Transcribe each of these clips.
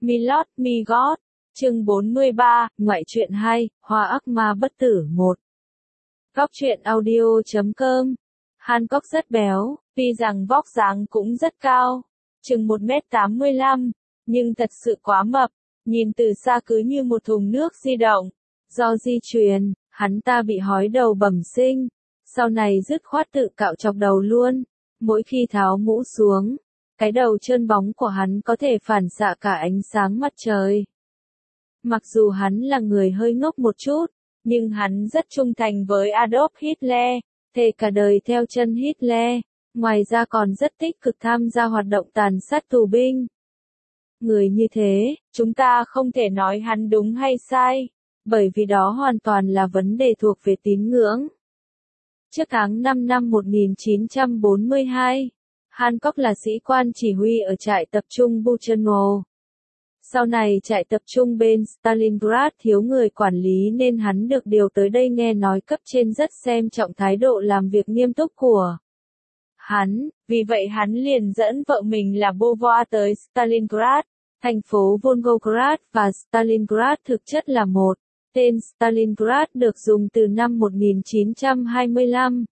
Milord Migot, chương 43, ngoại truyện 2, Hoa ác ma bất tử 1. Góc truyện audio.com. Hancock rất béo, tuy rằng vóc dáng cũng rất cao, chừng 1m85, nhưng thật sự quá mập, nhìn từ xa cứ như một thùng nước di động. Do di truyền, hắn ta bị hói đầu bẩm sinh, sau này dứt khoát tự cạo chọc đầu luôn. Mỗi khi tháo mũ xuống, cái đầu trơn bóng của hắn có thể phản xạ cả ánh sáng mặt trời. Mặc dù hắn là người hơi ngốc một chút, nhưng hắn rất trung thành với Adolf Hitler, thề cả đời theo chân Hitler, ngoài ra còn rất tích cực tham gia hoạt động tàn sát tù binh. Người như thế, chúng ta không thể nói hắn đúng hay sai, bởi vì đó hoàn toàn là vấn đề thuộc về tín ngưỡng. Trước tháng 5 năm 1942, Hancock là sĩ quan chỉ huy ở trại tập trung Buchenwald. Sau này trại tập trung bên Stalingrad thiếu người quản lý nên hắn được điều tới đây, nghe nói cấp trên rất xem trọng thái độ làm việc nghiêm túc của hắn, vì vậy hắn liền dẫn vợ mình là Beauvoir tới Stalingrad, thành phố Volgograd và Stalingrad thực chất là một. Tên Stalingrad được dùng từ năm 1925.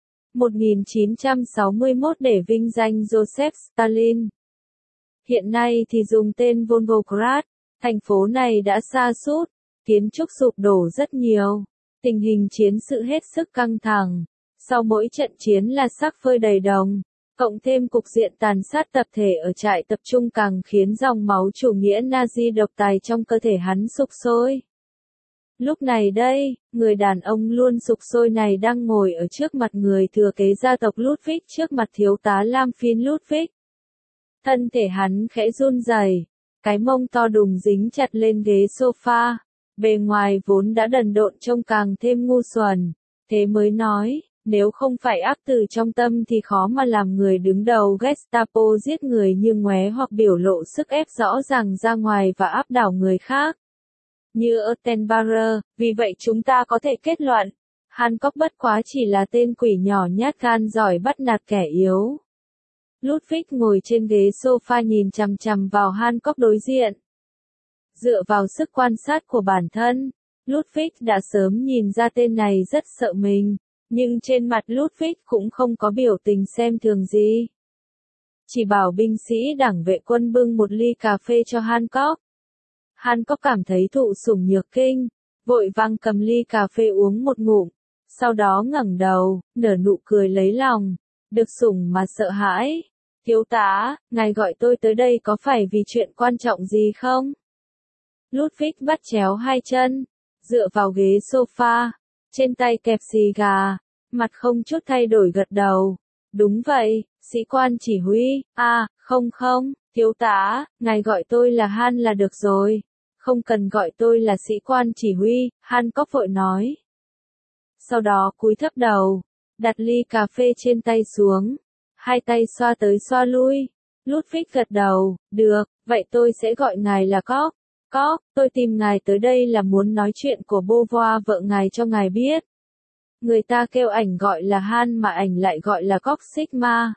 1961 để vinh danh Joseph Stalin. Hiện nay thì dùng tên Volgograd, thành phố này đã sa sút, kiến trúc sụp đổ rất nhiều, tình hình chiến sự hết sức căng thẳng, sau mỗi trận chiến là xác phơi đầy đồng, cộng thêm cục diện tàn sát tập thể ở trại tập trung càng khiến dòng máu chủ nghĩa Nazi độc tài trong cơ thể hắn sục sôi. Lúc này đây, người đàn ông luôn sục sôi này đang ngồi ở trước mặt người thừa kế gia tộc Ludwig, trước mặt thiếu tá Lam Phiên Ludwig. Thân thể hắn khẽ run rẩy, cái mông to đùng dính chặt lên ghế sofa, bề ngoài vốn đã đần độn trông càng thêm ngu xuẩn, thế mới nói, nếu không phải ác từ trong tâm thì khó mà làm người đứng đầu Gestapo giết người như ngoé hoặc biểu lộ sức ép rõ ràng ra ngoài và áp đảo người khác. Như Ottenbauer, vì vậy chúng ta có thể kết luận, Hancock bất quá chỉ là tên quỷ nhỏ nhát gan giỏi bắt nạt kẻ yếu. Ludwig ngồi trên ghế sofa nhìn chằm chằm vào Hancock đối diện. Dựa vào sức quan sát của bản thân, Ludwig đã sớm nhìn ra tên này rất sợ mình, nhưng trên mặt Ludwig cũng không có biểu tình xem thường gì. Chỉ bảo binh sĩ đảng vệ quân bưng một ly cà phê cho Hancock. Hancock cảm thấy thụ sủng nhược kinh, vội vàng cầm ly cà phê uống một ngụm, sau đó ngẩng đầu, nở nụ cười lấy lòng, được sủng mà sợ hãi. Thiếu tá, ngài gọi tôi tới đây có phải vì chuyện quan trọng gì không? Ludwig bắt chéo hai chân, dựa vào ghế sofa, trên tay kẹp xì gà, mặt không chút thay đổi gật đầu. Đúng vậy, sĩ quan chỉ huy, không, thiếu tá, ngài gọi tôi là Han là được rồi. Không cần gọi tôi là sĩ quan chỉ huy, Hancock vội nói. Sau đó cúi thấp đầu, đặt ly cà phê trên tay xuống, hai tay xoa tới xoa lui. Ludwig gật đầu, được, vậy tôi sẽ gọi ngài là Cock. Cock, tôi tìm ngài tới đây là muốn nói chuyện của Beauvoir vợ ngài cho ngài biết. Người ta kêu ảnh gọi là Han mà ảnh lại gọi là Cock Sigma.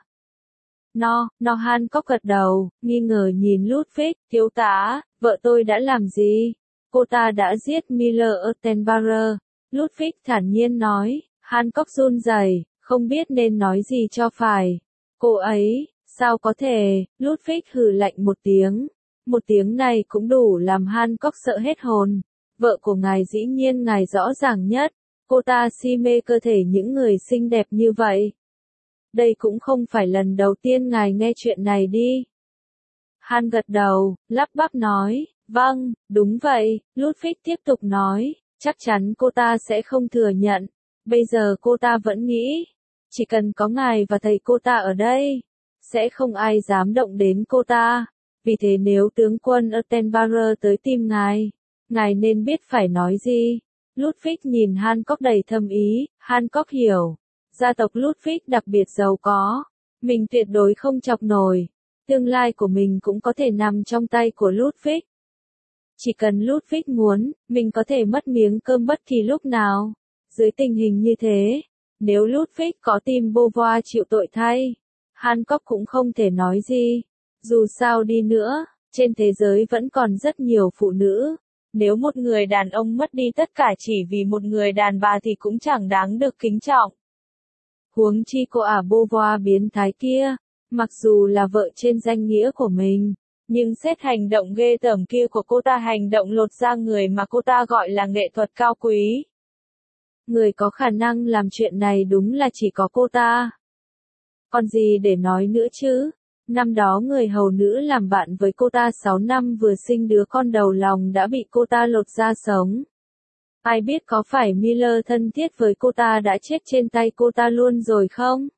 Hancock gật đầu, nghi ngờ nhìn Ludwig, thiếu tá, vợ tôi đã làm gì? Cô ta đã giết Miller Ottenbauer. Ludwig thản nhiên nói, Hancock run rẩy, không biết nên nói gì cho phải. Cô ấy, sao có thể? Ludwig hừ lạnh một tiếng này cũng đủ làm Hancock sợ hết hồn. Vợ của ngài dĩ nhiên ngài rõ ràng nhất, cô ta si mê cơ thể những người xinh đẹp như vậy. Đây cũng không phải lần đầu tiên ngài nghe chuyện này đi. Han gật đầu, lắp bắp nói, vâng, đúng vậy. Ludwig tiếp tục nói, chắc chắn cô ta sẽ không thừa nhận. Bây giờ cô ta vẫn nghĩ, chỉ cần có ngài và thầy cô ta ở đây, sẽ không ai dám động đến cô ta. Vì thế nếu tướng quân Ottenbauer tới tìm ngài nên biết phải nói gì. Ludwig nhìn Hancock đầy thâm ý, Hancock hiểu. Gia tộc Ludwig đặc biệt giàu có, mình tuyệt đối không chọc nổi, tương lai của mình cũng có thể nằm trong tay của Ludwig. Chỉ cần Ludwig muốn, mình có thể mất miếng cơm bất kỳ lúc nào. Dưới tình hình như thế, nếu Ludwig có tìm Beauvoir chịu tội thay, Hancock cũng không thể nói gì. Dù sao đi nữa, Trên thế giới vẫn còn rất nhiều phụ nữ. Nếu một người đàn ông mất đi tất cả chỉ vì một người đàn bà thì cũng chẳng đáng được kính trọng. Huống chi cô ả Beauvoir biến thái kia, mặc dù là vợ trên danh nghĩa của mình, nhưng xét hành động ghê tởm kia của cô ta, hành động lột da người mà cô ta gọi là nghệ thuật cao quý. Người có khả năng làm chuyện này đúng là chỉ có cô ta. Còn gì để nói nữa chứ? Năm đó người hầu nữ làm bạn với cô ta 6 năm vừa sinh đứa con đầu lòng đã bị cô ta lột da sống. Ai biết có phải Miller thân thiết với cô ta đã chết trên tay cô ta luôn rồi không?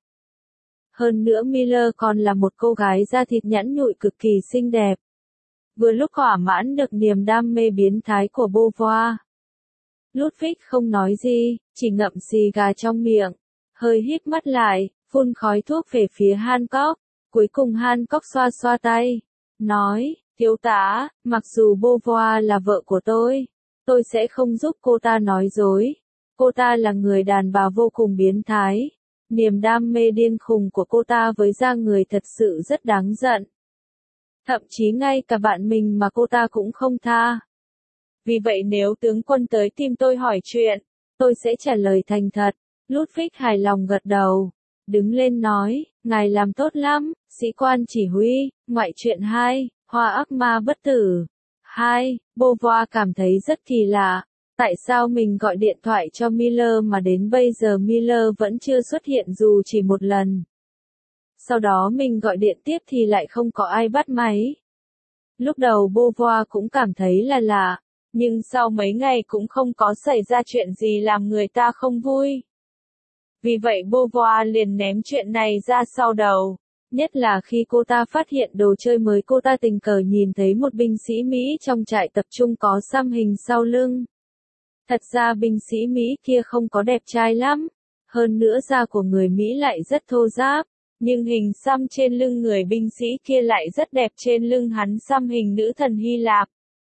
Hơn nữa Miller còn là một cô gái da thịt nhẵn nhụi cực kỳ xinh đẹp. Vừa lúc thỏa mãn được niềm đam mê biến thái của Beauvoir. Ludwig không nói gì, chỉ ngậm xì gà trong miệng, hơi híp mắt lại, phun khói thuốc về phía Hancock. Cuối cùng Hancock xoa xoa tay, nói, thiếu tá, mặc dù Beauvoir là vợ của tôi sẽ không giúp cô ta nói dối. Cô ta là người đàn bà vô cùng biến thái. Niềm đam mê điên khùng của cô ta với da người thật sự rất đáng giận. Thậm chí ngay cả bạn mình mà cô ta cũng không tha. Vì vậy nếu tướng quân tới tìm tôi hỏi chuyện, tôi sẽ trả lời thành thật. Ludwig hài lòng gật đầu. Đứng lên nói, ngài làm tốt lắm, sĩ quan chỉ huy. Ngoại truyện 2, Hoa ác ma bất tử. 2. Beauvoir cảm thấy rất kỳ lạ. Tại sao mình gọi điện thoại cho Miller mà đến bây giờ Miller vẫn chưa xuất hiện dù chỉ một lần. Sau đó mình gọi điện tiếp thì lại không có ai bắt máy. Lúc đầu Beauvoir cũng cảm thấy là lạ, nhưng sau mấy ngày cũng không có xảy ra chuyện gì làm người ta không vui. Vì vậy Beauvoir liền ném chuyện này ra sau đầu. Nhất là khi cô ta phát hiện đồ chơi mới, cô ta tình cờ nhìn thấy một binh sĩ Mỹ trong trại tập trung có xăm hình sau lưng. Thật ra binh sĩ Mỹ kia không có đẹp trai lắm. Hơn nữa da của người Mỹ lại rất thô ráp. Nhưng hình xăm trên lưng người binh sĩ kia lại rất đẹp, trên lưng hắn xăm hình nữ thần Hy Lạp.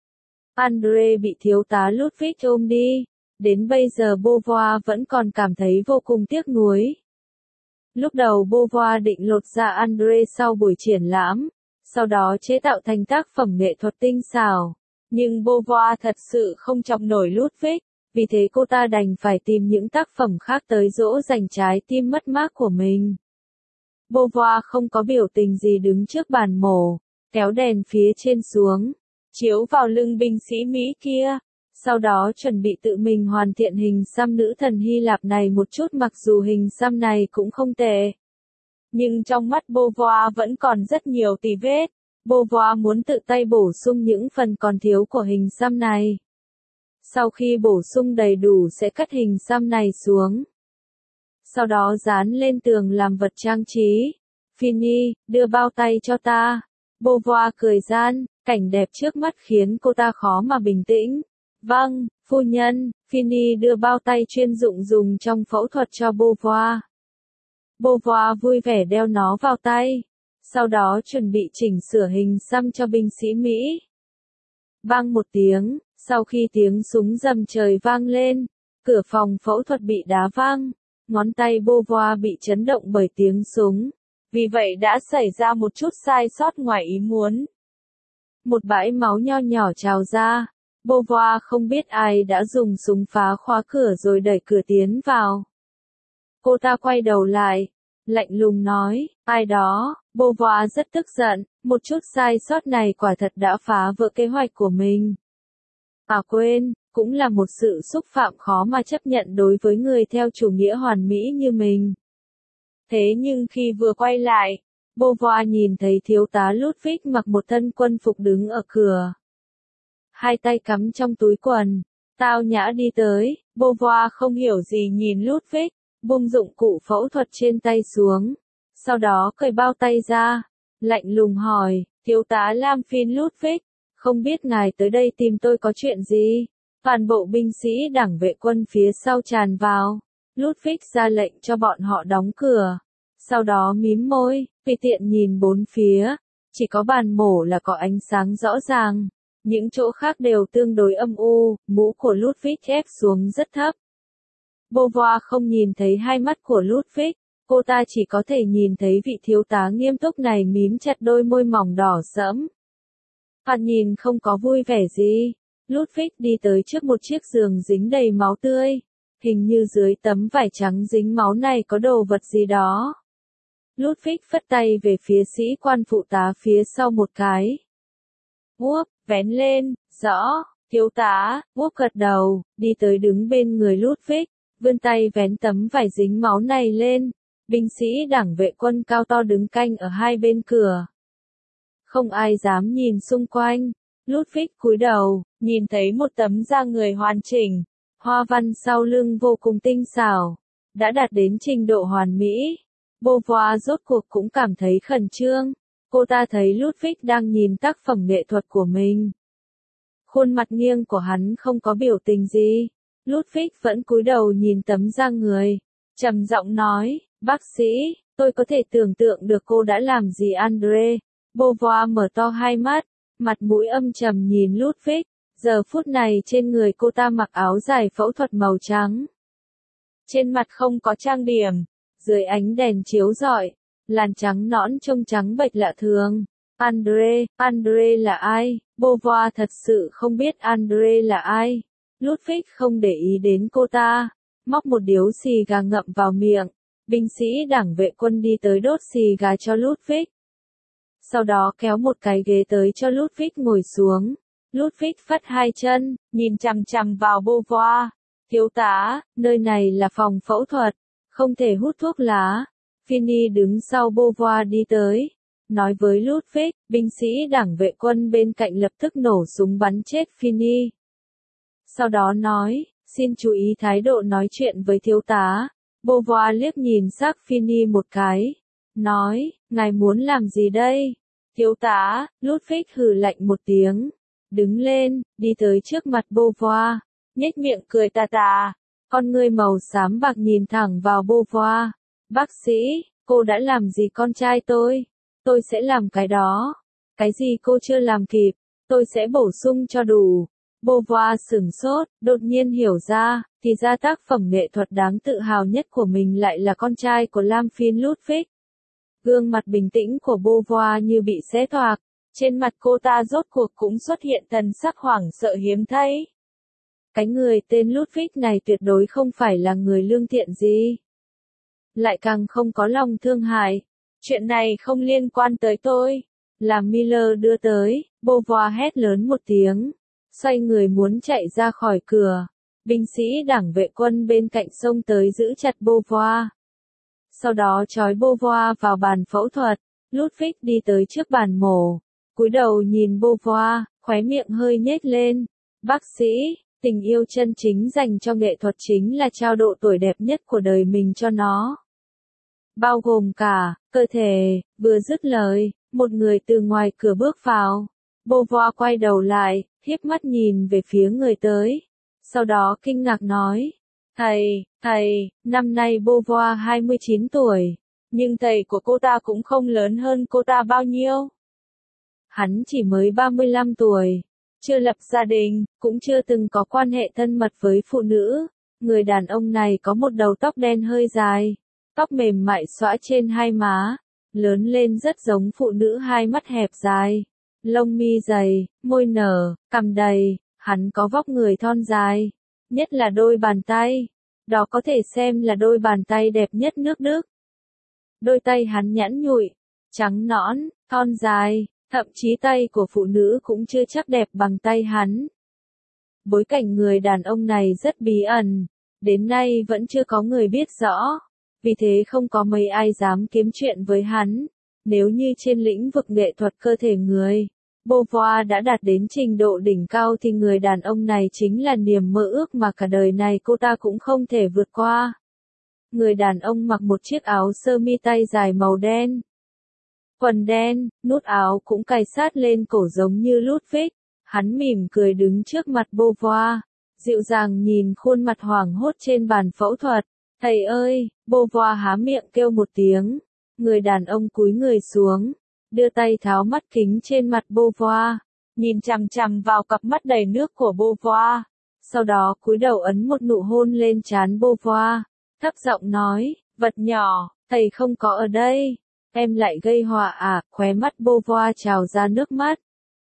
Andre bị thiếu tá Ludwig ôm đi. Đến bây giờ Beauvoir vẫn còn cảm thấy vô cùng tiếc nuối. Lúc đầu Beauvoir định lột da Andre sau buổi triển lãm, sau đó chế tạo thành tác phẩm nghệ thuật tinh xảo. Nhưng Beauvoir thật sự không chọc nổi Ludwig, vì thế cô ta đành phải tìm những tác phẩm khác tới dỗ dành trái tim mất mát của mình. Beauvoir không có biểu tình gì đứng trước bàn mổ, kéo đèn phía trên xuống, chiếu vào lưng binh sĩ Mỹ kia. Sau đó chuẩn bị tự mình hoàn thiện hình xăm nữ thần Hy Lạp này một chút, mặc dù hình xăm này cũng không tệ. Nhưng trong mắt Beauvoir vẫn còn rất nhiều tì vết. Beauvoir muốn tự tay bổ sung những phần còn thiếu của hình xăm này. Sau khi bổ sung đầy đủ sẽ cắt hình xăm này xuống. Sau đó dán lên tường làm vật trang trí. Finny, đưa bao tay cho ta. Beauvoir cười gian, cảnh đẹp trước mắt khiến cô ta khó mà bình tĩnh. Vâng, phu nhân. Finny đưa bao tay chuyên dụng dùng trong phẫu thuật cho Beauvoir. Beauvoir vui vẻ đeo nó vào tay. Sau đó chuẩn bị chỉnh sửa hình xăm cho binh sĩ Mỹ. Bang một tiếng, sau khi tiếng súng rầm trời vang lên, cửa phòng phẫu thuật bị đá văng. Ngón tay Beauvoir bị chấn động bởi tiếng súng. Vì vậy đã xảy ra một chút sai sót ngoài ý muốn. Một bãi máu nho nhỏ trào ra. Beauvoir không biết ai đã dùng súng phá khóa cửa rồi đẩy cửa tiến vào. Cô ta quay đầu lại, lạnh lùng nói, ai đó. Beauvoir rất tức giận, một chút sai sót này quả thật đã phá vỡ kế hoạch của mình. À quên, cũng là một sự xúc phạm khó mà chấp nhận đối với người theo chủ nghĩa hoàn mỹ như mình. Thế nhưng khi vừa quay lại, Beauvoir nhìn thấy thiếu tá Ludwig mặc một thân quân phục đứng ở cửa. Hai tay cắm trong túi quần, tao nhã đi tới. Beauvoir không hiểu gì nhìn Ludwig, buông dụng cụ phẫu thuật trên tay xuống. Sau đó cởi bao tay ra, lạnh lùng hỏi, thiếu tá Lamphine Ludwig, không biết ngài tới đây tìm tôi có chuyện gì? Toàn bộ binh sĩ đảng vệ quân phía sau tràn vào. Ludwig ra lệnh cho bọn họ đóng cửa. Sau đó mím môi, tùy tiện nhìn bốn phía. Chỉ có bàn mổ là có ánh sáng rõ ràng. Những chỗ khác đều tương đối âm u, mũ của Ludwig ép xuống rất thấp. Beauvoir không nhìn thấy hai mắt của Ludwig, cô ta chỉ có thể nhìn thấy vị thiếu tá nghiêm túc này mím chặt đôi môi mỏng đỏ sẫm. Thoạt nhìn không có vui vẻ gì. Ludwig đi tới trước một chiếc giường dính đầy máu tươi. Hình như dưới tấm vải trắng dính máu này có đồ vật gì đó. Ludwig phất tay về phía sĩ quan phụ tá phía sau một cái. Whoop, vén lên, rõ, thiếu tá, Whoop gật đầu, đi tới đứng bên người Ludwig, vươn tay vén tấm vải dính máu này lên. Binh sĩ đảng vệ quân cao to đứng canh ở hai bên cửa. Không ai dám nhìn xung quanh. Ludwig cúi đầu, nhìn thấy một tấm da người hoàn chỉnh. Hoa văn sau lưng vô cùng tinh xảo. Đã đạt đến trình độ hoàn mỹ. Beauvoir rốt cuộc cũng cảm thấy khẩn trương. Cô ta thấy Ludwig đang nhìn tác phẩm nghệ thuật của mình. Khuôn mặt nghiêng của hắn không có biểu tình gì. Ludwig vẫn cúi đầu nhìn tấm da người. Trầm giọng nói, bác sĩ, tôi có thể tưởng tượng được cô đã làm gì André. Beauvoir mở to hai mắt, mặt mũi âm trầm nhìn Ludwig. Giờ phút này trên người cô ta mặc áo dài phẫu thuật màu trắng. Trên mặt không có trang điểm. Dưới ánh đèn chiếu rọi, làn trắng nõn trông trắng bệch lạ thường. André là ai? Beauvoir thật sự không biết André là ai. Ludwig không để ý đến cô ta, móc một điếu xì gà ngậm vào miệng. Binh sĩ đảng vệ quân đi tới đốt xì gà cho Ludwig. Sau đó kéo một cái ghế tới cho Ludwig ngồi xuống. Ludwig phất hai chân, nhìn chằm chằm vào Beauvoir. Thiếu tá, nơi này là phòng phẫu thuật, không thể hút thuốc lá. Finney đứng sau Beauvoir đi tới, nói với Ludwig. Binh sĩ đảng vệ quân bên cạnh lập tức nổ súng bắn chết Finney. Sau đó nói, xin chú ý thái độ nói chuyện với thiếu tá. Beauvoir liếc nhìn xác Finney một cái, nói, ngài muốn làm gì đây? Thiếu tá, Ludwig hừ lạnh một tiếng, đứng lên, đi tới trước mặt Beauvoir, nhếch miệng cười tà tà, con ngươi màu xám bạc nhìn thẳng vào Beauvoir. Bác sĩ, cô đã làm gì con trai tôi sẽ làm cái đó. Cái gì cô chưa làm kịp, tôi sẽ bổ sung cho đủ. Beauvoir sửng sốt, đột nhiên hiểu ra, thì ra tác phẩm nghệ thuật đáng tự hào nhất của mình lại là con trai của Lam Phiên Ludwig. Gương mặt bình tĩnh của Beauvoir như bị xé toạc, trên mặt cô ta rốt cuộc cũng xuất hiện thần sắc hoảng sợ hiếm thấy. Cái người tên Ludwig này tuyệt đối không phải là người lương thiện gì. Lại càng không có lòng thương hại. Chuyện này không liên quan tới tôi. Là Miller đưa tới, Beauvoir hét lớn một tiếng. Xoay người muốn chạy ra khỏi cửa. Binh sĩ đảng vệ quân bên cạnh xông tới giữ chặt Beauvoir. Sau đó trói Beauvoir vào bàn phẫu thuật. Ludwig đi tới trước bàn mổ. Cúi đầu nhìn Beauvoir, khóe miệng hơi nhếch lên. Bác sĩ, tình yêu chân chính dành cho nghệ thuật chính là trao độ tuổi đẹp nhất của đời mình cho nó. Bao gồm cả, cơ thể. Vừa dứt lời, một người từ ngoài cửa bước vào. Beauvoir quay đầu lại, hiếp mắt nhìn về phía người tới. Sau đó kinh ngạc nói, thầy, năm nay Beauvoir 29 tuổi, nhưng thầy của cô ta cũng không lớn hơn cô ta bao nhiêu. Hắn chỉ mới 35 tuổi, chưa lập gia đình, cũng chưa từng có quan hệ thân mật với phụ nữ. Người đàn ông này có một đầu tóc đen hơi dài, tóc mềm mại xõa trên hai má, lớn lên rất giống phụ nữ, hai mắt hẹp dài, lông mi dày, môi nở, cằm đầy. Hắn có vóc người thon dài, nhất là đôi bàn tay. Đó có thể xem là đôi bàn tay đẹp nhất nước Đức. Đôi tay hắn nhẵn nhụi, trắng nõn, thon dài, thậm chí tay của phụ nữ cũng chưa chắc đẹp bằng tay hắn. Bối cảnh người đàn ông này rất bí ẩn, đến nay vẫn chưa có người biết rõ, vì thế không có mấy ai dám kiếm chuyện với hắn. Nếu như trên lĩnh vực nghệ thuật cơ thể người, Beauvoir đã đạt đến trình độ đỉnh cao thì người đàn ông này chính là niềm mơ ước mà cả đời này cô ta cũng không thể vượt qua. Người đàn ông mặc một chiếc áo sơ mi tay dài màu đen, quần đen, nút áo cũng cài sát lên cổ giống như Ludwig. Hắn mỉm cười đứng trước mặt Beauvoir, dịu dàng nhìn khuôn mặt hoảng hốt trên bàn phẫu thuật. Thầy ơi! Beauvoir há miệng kêu một tiếng. Người đàn ông cúi người xuống, đưa tay tháo mắt kính trên mặt Beauvoir, nhìn chằm chằm vào cặp mắt đầy nước của Beauvoir. Sau đó cúi đầu ấn một nụ hôn lên trán Beauvoir, thấp giọng nói, vật nhỏ, thầy không có ở đây, em lại gây họa à? Khóe mắt Beauvoir trào ra nước mắt.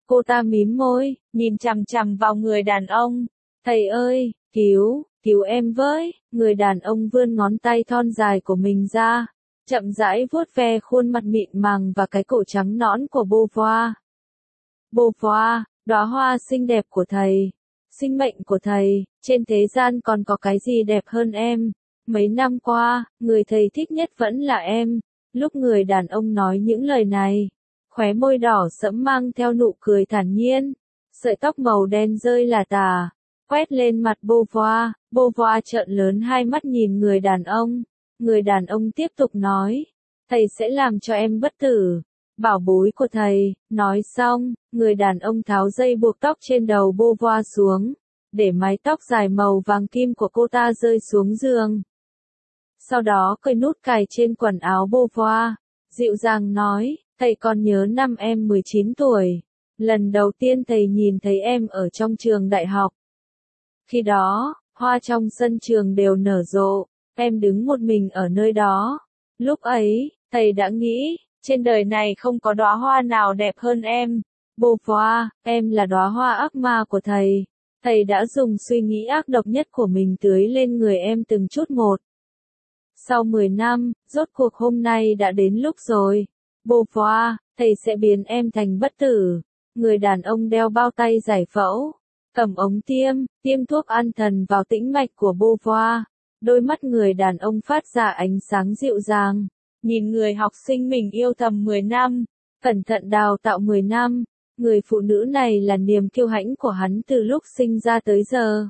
Cô ta mím môi, nhìn chằm chằm vào người đàn ông. Thầy ơi, cứu em với. Người đàn ông vươn ngón tay thon dài của mình ra, chậm rãi vuốt ve khuôn mặt mịn màng và cái cổ trắng nõn của Beauvoir. Beauvoir, đóa hoa xinh đẹp của thầy, sinh mệnh của thầy, trên thế gian còn có cái gì đẹp hơn em? Mấy năm qua, người thầy thích nhất vẫn là em. Lúc người đàn ông nói những lời này, khóe môi đỏ sẫm mang theo nụ cười thản nhiên, sợi tóc màu đen rơi lả tả, quét lên mặt Beauvoir. Beauvoir trợn lớn hai mắt nhìn người đàn ông. Người đàn ông tiếp tục nói, thầy sẽ làm cho em bất tử, bảo bối của thầy. Nói xong, người đàn ông tháo dây buộc tóc trên đầu Beauvoir xuống, để mái tóc dài màu vàng kim của cô ta rơi xuống giường. Sau đó cởi nút cài trên quần áo Beauvoir, dịu dàng nói, thầy còn nhớ năm em 19 tuổi, lần đầu tiên thầy nhìn thấy em ở trong trường đại học. Khi đó, hoa trong sân trường đều nở rộ, em đứng một mình ở nơi đó. Lúc ấy, thầy đã nghĩ, trên đời này không có đóa hoa nào đẹp hơn em. Beauvoir, em là đóa hoa ác ma của thầy. Thầy đã dùng suy nghĩ ác độc nhất của mình tưới lên người em từng chút một. Sau 10 năm, rốt cuộc hôm nay đã đến lúc rồi. Beauvoir, thầy sẽ biến em thành bất tử. Người đàn ông đeo bao tay giải phẫu, cầm ống tiêm thuốc an thần vào tĩnh mạch của Beauvoir. Đôi mắt người đàn ông phát ra ánh sáng dịu dàng, nhìn người học sinh mình yêu thầm 10 năm, cẩn thận đào tạo 10 năm. Người phụ nữ này là niềm kiêu hãnh của hắn từ lúc sinh ra tới giờ.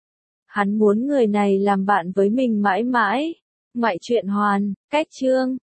Hắn muốn người này làm bạn với mình mãi mãi. Ngoại truyện hoàn, cách chương.